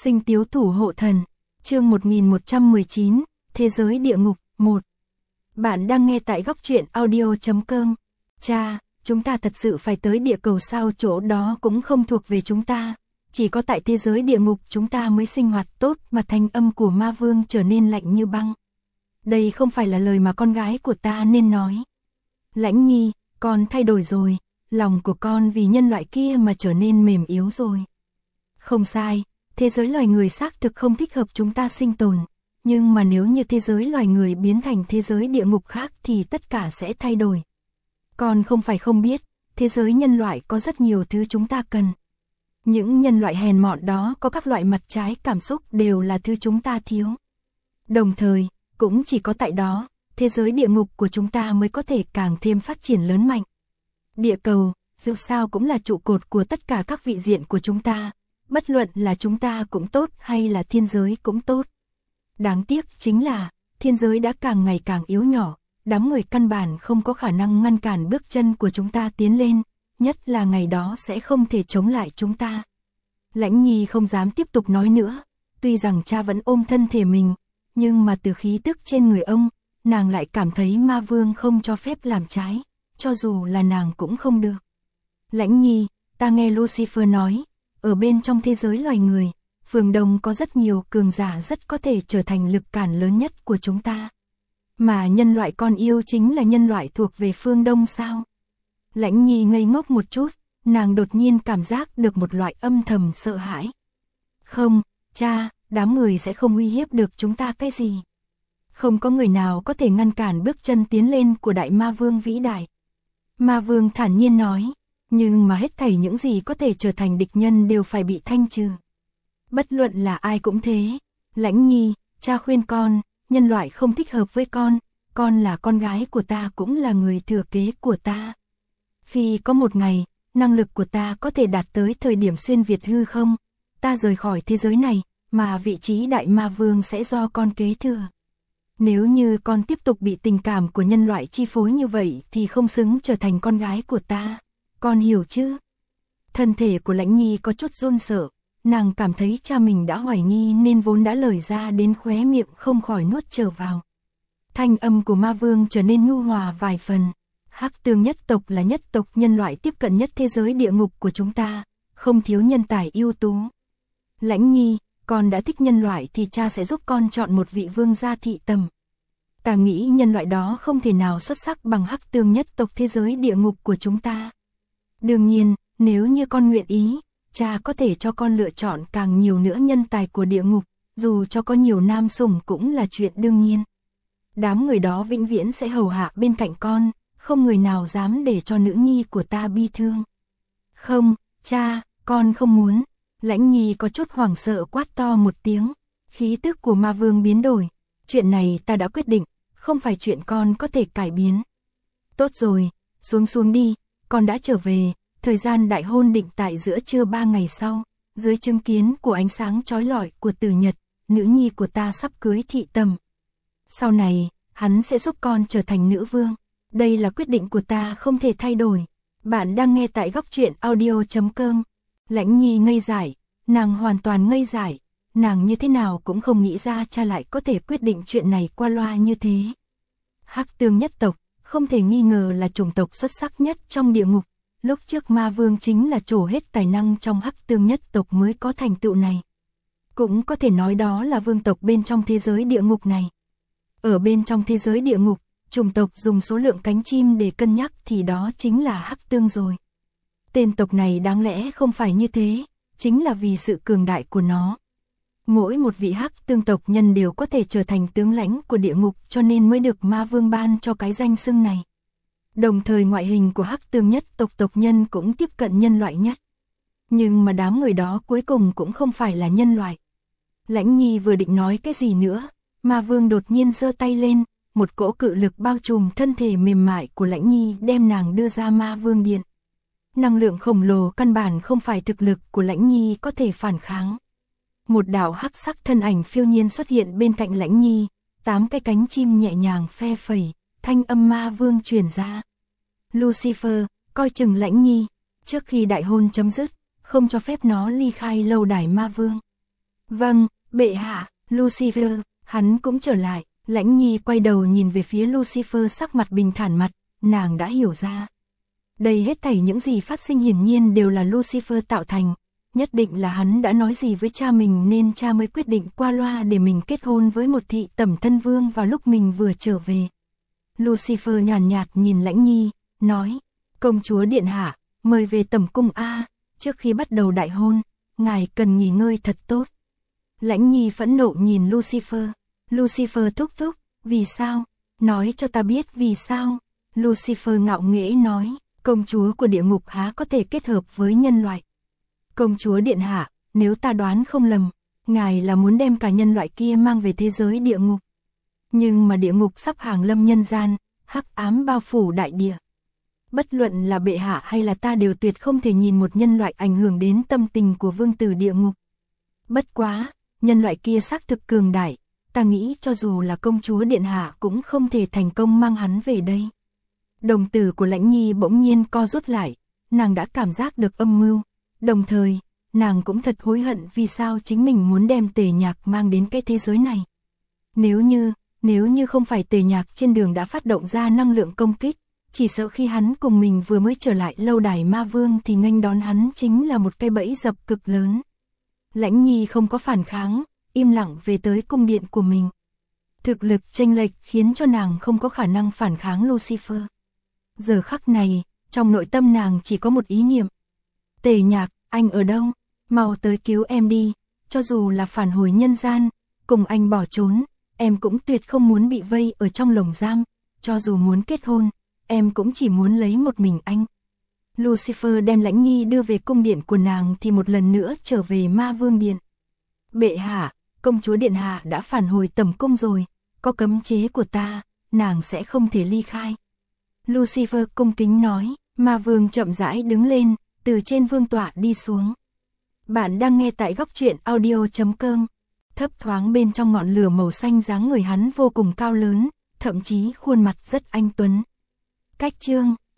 Sinh tiếu thủ hộ thần, chương 1119, Thế giới địa ngục, 1. Bạn đang nghe tại góc truyện audio.com. Cha, chúng ta thật sự phải tới địa cầu sao? Chỗ đó cũng không thuộc về chúng ta. Chỉ có tại thế giới địa ngục chúng ta mới sinh hoạt tốt. Mà thanh âm của ma vương trở nên lạnh như băng. Đây không phải là lời mà con gái của ta nên nói. Lãnh Nhi, con thay đổi rồi. Lòng của con vì nhân loại kia mà trở nên mềm yếu rồi. Không sai, thế giới loài người xác thực không thích hợp chúng ta sinh tồn. Nhưng mà nếu như thế giới loài người biến thành thế giới địa ngục khác thì tất cả sẽ thay đổi. Con không phải không biết, thế giới nhân loại có rất nhiều thứ chúng ta cần. Những nhân loại hèn mọn đó có các loại mặt trái cảm xúc đều là thứ chúng ta thiếu. Đồng thời, cũng chỉ có tại đó, thế giới địa ngục của chúng ta mới có thể càng thêm phát triển lớn mạnh. Địa cầu, dù sao cũng là trụ cột của tất cả các vị diện của chúng ta, bất luận là chúng ta cũng tốt hay là thiên giới cũng tốt. Đáng tiếc chính là, thiên giới đã càng ngày càng yếu nhỏ, đám người căn bản không có khả năng ngăn cản bước chân của chúng ta tiến lên, nhất là ngày đó sẽ không thể chống lại chúng ta. Lãnh Nhi không dám tiếp tục nói nữa, tuy rằng cha vẫn ôm thân thể mình, nhưng mà từ khí tức trên người ông, nàng lại cảm thấy ma vương không cho phép làm trái, cho dù là nàng cũng không được. Lãnh Nhi, ta nghe Lucifer nói, ở bên trong thế giới loài người, Phương Đông có rất nhiều cường giả rất có thể trở thành lực cản lớn nhất của chúng ta. Mà nhân loại con yêu chính là nhân loại thuộc về phương Đông sao? Lãnh Nhi ngây ngốc một chút, nàng đột nhiên cảm giác được một loại âm thầm sợ hãi. Không, cha, đám người sẽ không uy hiếp được chúng ta cái gì. Không có người nào có thể ngăn cản bước chân tiến lên của đại ma vương vĩ đại. Ma vương thản nhiên nói, nhưng mà hết thảy những gì có thể trở thành địch nhân đều phải bị thanh trừ. Bất luận là ai cũng thế. Lãnh Nhi, cha khuyên con, nhân loại không thích hợp với con là con gái của ta cũng là người thừa kế của ta. Khi có một ngày, năng lực của ta có thể đạt tới thời điểm xuyên việt hư không, ta rời khỏi thế giới này, mà vị trí đại ma vương sẽ do con kế thừa. Nếu như con tiếp tục bị tình cảm của nhân loại chi phối như vậy thì không xứng trở thành con gái của ta, con hiểu chứ? Thân thể của Lãnh Nhi có chút run sợ, nàng cảm thấy cha mình đã hoài nghi nên vốn đã lời ra đến khóe miệng không khỏi nuốt trở vào. Thanh âm của ma vương trở nên nhu hòa vài phần. Hắc Tương nhất tộc là nhất tộc nhân loại tiếp cận nhất thế giới địa ngục của chúng ta, không thiếu nhân tài ưu tú. Lãnh Nhi, con đã thích nhân loại thì cha sẽ giúp con chọn một vị vương gia thị tầm. Ta nghĩ nhân loại đó không thể nào xuất sắc bằng Hắc Tương nhất tộc thế giới địa ngục của chúng ta. Đương nhiên, nếu như con nguyện ý, cha có thể cho con lựa chọn càng nhiều nữa nhân tài của địa ngục, dù cho có nhiều nam sủng cũng là chuyện đương nhiên. Đám người đó vĩnh viễn sẽ hầu hạ bên cạnh con, không người nào dám để cho nữ nhi của ta bi thương. Không, cha, con không muốn. Lãnh Nhi có chút hoảng sợ quát to một tiếng, khí tức của ma vương biến đổi. Chuyện này ta đã quyết định, không phải chuyện con có thể cải biến. Tốt rồi, xuống đi, con đã trở về. Thời gian đại hôn định tại giữa trưa 3 ngày sau, dưới chứng kiến của ánh sáng chói lọi của Tử Nhật, nữ nhi của ta sắp cưới thị tầm. Sau này, hắn sẽ giúp con trở thành nữ vương. Đây là quyết định của ta không thể thay đổi. Bạn đang nghe tại góc truyện audio.com. Lãnh Nhi ngây dại, nàng hoàn toàn ngây dại. Nàng như thế nào cũng không nghĩ ra cha lại có thể quyết định chuyện này qua loa như thế. Hắc Tương nhất tộc, không thể nghi ngờ là chủng tộc xuất sắc nhất trong địa ngục. Lúc trước ma vương chính là trổ hết tài năng trong Hắc Tương nhất tộc mới có thành tựu này. Cũng có thể nói đó là vương tộc bên trong thế giới địa ngục này. Ở bên trong thế giới địa ngục, chủng tộc dùng số lượng cánh chim để cân nhắc thì đó chính là Hắc Tương rồi. Tên tộc này đáng lẽ không phải như thế, chính là vì sự cường đại của nó. Mỗi một vị Hắc Tương tộc nhân đều có thể trở thành tướng lãnh của địa ngục cho nên mới được ma vương ban cho cái danh xưng này. Đồng thời ngoại hình của Hắc Tương nhất tộc tộc nhân cũng tiếp cận nhân loại nhất. Nhưng mà đám người đó cuối cùng cũng không phải là nhân loại. Lãnh Nhi vừa định nói cái gì nữa, ma vương đột nhiên giơ tay lên, một cỗ cự lực bao trùm thân thể mềm mại của Lãnh Nhi đem nàng đưa ra ma vương điện. Năng lượng khổng lồ căn bản không phải thực lực của Lãnh Nhi có thể phản kháng. Một đạo hắc sắc thân ảnh phiêu nhiên xuất hiện bên cạnh Lãnh Nhi, 8 cái cánh chim nhẹ nhàng phe phẩy, thanh âm ma vương truyền ra. Lucifer, coi chừng Lãnh Nhi, trước khi đại hôn chấm dứt, không cho phép nó ly khai lâu đài ma vương. Vâng, bệ hạ, Lucifer, hắn cũng trở lại. Lãnh Nhi quay đầu nhìn về phía Lucifer, sắc mặt bình thản mặt, nàng đã hiểu ra. Đây hết thảy những gì phát sinh hiển nhiên đều là Lucifer tạo thành. Nhất định là hắn đã nói gì với cha mình nên cha mới quyết định qua loa để mình kết hôn với một thị tẩm thân vương vào lúc mình vừa trở về. Lucifer nhàn nhạt nhìn Lãnh Nhi, nói, công chúa điện hạ, mời về tẩm cung a, trước khi bắt đầu đại hôn, ngài cần nghỉ ngơi thật tốt. Lãnh Nhi phẫn nộ nhìn Lucifer. Lucifer thúc thúc, vì sao? Nói cho ta biết vì sao? Lucifer ngạo nghễ nói, công chúa của địa ngục há có thể kết hợp với nhân loại. Công chúa điện hạ, nếu ta đoán không lầm, ngài là muốn đem cả nhân loại kia mang về thế giới địa ngục. Nhưng mà địa ngục sắp hàng lâm nhân gian, hắc ám bao phủ đại địa. Bất luận là bệ hạ hay là ta đều tuyệt không thể nhìn một nhân loại ảnh hưởng đến tâm tình của vương tử địa ngục. Bất quá, nhân loại kia xác thực cường đại, ta nghĩ cho dù là công chúa điện hạ cũng không thể thành công mang hắn về đây. Đồng tử của Lãnh Nhi bỗng nhiên co rút lại, nàng đã cảm giác được âm mưu, đồng thời, nàng cũng thật hối hận vì sao chính mình muốn đem Tề Nhạc mang đến cái thế giới này. Nếu như không phải Tề Nhạc trên đường đã phát động ra năng lượng công kích, chỉ sợ khi hắn cùng mình vừa mới trở lại lâu đài ma vương thì nghênh đón hắn chính là một cái bẫy dập cực lớn. Lãnh Nhi không có phản kháng, im lặng về tới cung điện của mình. Thực lực chênh lệch khiến cho nàng không có khả năng phản kháng Lucifer. Giờ khắc này, trong nội tâm nàng chỉ có một ý niệm. Tề Nhạc, anh ở đâu? Mau tới cứu em đi, cho dù là phản hồi nhân gian, cùng anh bỏ trốn, em cũng tuyệt không muốn bị vây ở trong lồng giam, cho dù muốn kết hôn, em cũng chỉ muốn lấy một mình anh. Lucifer đem Lãnh Nhi đưa về cung điện của nàng thì một lần nữa trở về ma vương điện. Bệ hạ, công chúa điện hạ đã phản hồi tẩm cung rồi, có cấm chế của ta, nàng sẽ không thể ly khai. Lucifer cung kính nói, ma vương chậm rãi đứng lên, từ trên vương tọa đi xuống. Bạn đang nghe tại góc truyện audio.com. Thấp thoáng bên trong ngọn lửa màu xanh dáng người hắn vô cùng cao lớn, thậm chí khuôn mặt rất anh tuấn. Cách chương